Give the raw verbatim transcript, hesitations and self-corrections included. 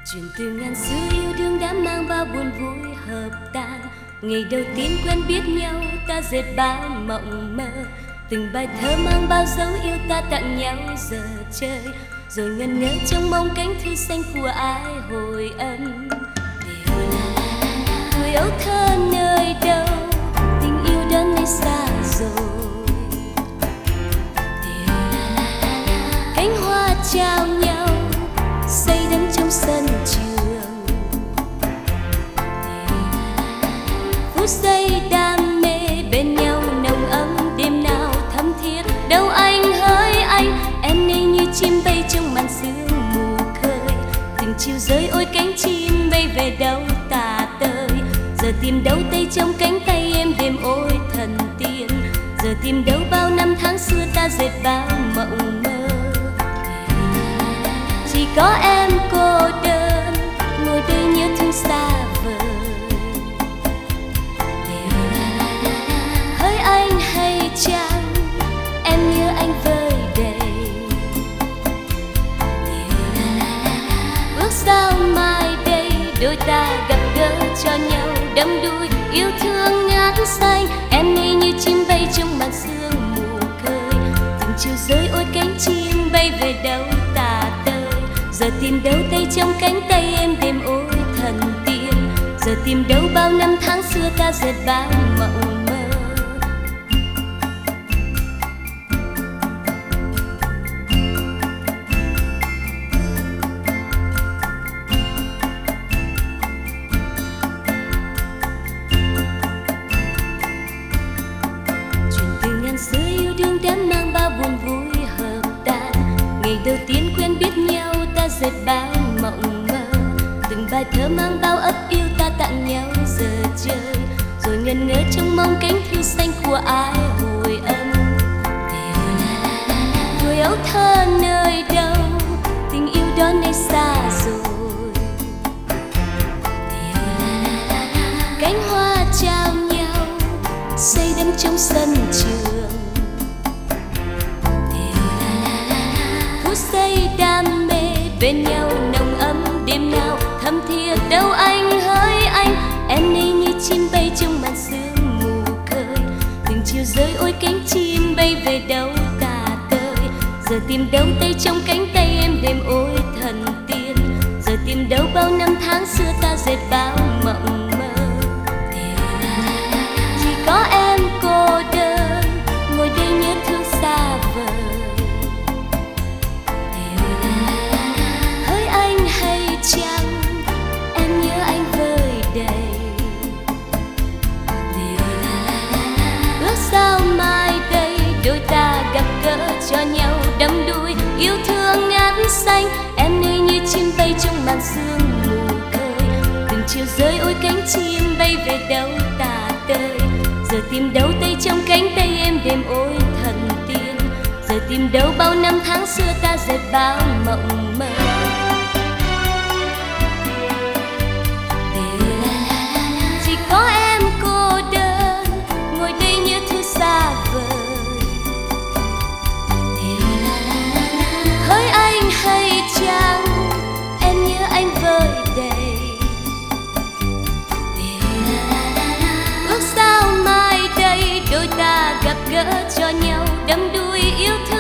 Chuyện từ ngàn xưa yêu đương đã mang bao buồn vui hợp tan. Ngày đầu tiên quen biết nhau ta dệt bao mộng mơ. Từng bài thơ mang bao dấu yêu ta tặng nhau giờ chơi. Rồi ngần ngơ trong mong cánh thư xanh của ai hồi âm. Tuổi ấu thơ nơi đâu, tình yêu đã nay xa rồi. Cánh hoa trao nhau xây đắm trong sân trường. Phút giây đam mê bên nhau nồng ấm, đêm nào thắm thiết đâu anh hỡi anh. Em nay như chim bay trong màn sương mù khơi. Từng chiều rơi ôi cánh chim bay về đâu tà tơi. Giờ tìm đâu tay trong cánh tay em đêm ôi thần tiên. Giờ tìm đâu bao năm tháng xưa ta dệt bao mộng mơ. Chỉ có em cô đơn ngồi đây nhớ thương xa vời. Hỡi anh hay chăng em nhớ anh vơi đầy. Ước sao mai đây đôi ta gặp gỡ cho nhau đắm đuối yêu thương ngát xanh. Em nay như chim bay trong màn sương mù khơi. Từng chiều rơi ôi cánh chim bay về đâu tà tơi. Giờ tìm đâu tay trong cánh tay em đêm ôi thần tiên. Giờ tìm đâu bao năm tháng xưa ta dệt bao mộng mơ. Chuyện từ ngàn xưa yêu đương đã mang bao buồn vui hợp tan. Ngày đầu tiên quen biết nhau ta dệt bao mộng mơ. Từng bài thơ mang bao ấp yêu ta tặng nhau giờ chơi. Rồi ngần ngơ trong mong cánh thư xanh của ai hồi âm. Tuổi ấu thơ nơi đâu, tình yêu đó nay xa rồi. Cánh hoa trao nhau xây đắm trong sân trường. Phút giây đam mê bên nhau nồng ấm, đêm nào thắm thiết đâu anh hỡi anh. Em nay như chim bay trong màn sương mù khơi. Từng chiều rơi ôi cánh chim bay về đâu tà tơi. Giờ tìm đâu tay trong cánh tay em đêm ôi thần tiên. Giờ tìm đâu bao năm tháng xưa ta dệt bao mộng mơ. Chỉ có em cô đơn ngồi đây nhớ thương xa vời. Hỡi anh hay chăng em nhớ anh vơi đầy. Ước sao mai đây đôi ta gặp gỡ cho nhau đắm đuối yêu thương ngát xanh. Em nơi như chim bay trong màn sương mù khơi. Từng chiều rơi ôi cánh chim bay về đâu tà tơi. Giờ tìm đâu tay trong cánh tay em đêm ôi thần tiên. Giờ tìm đâu bao năm tháng xưa ta dệt bao mộng mơ. Chỉ có em cô đơn ngồi đây nhớ thương xa vời. Hỡi anh hay chăng em nhớ anh vơi đầy. Ước sao mai đây đôi ta gặp gỡ cho nhau đắm đuối yêu thương.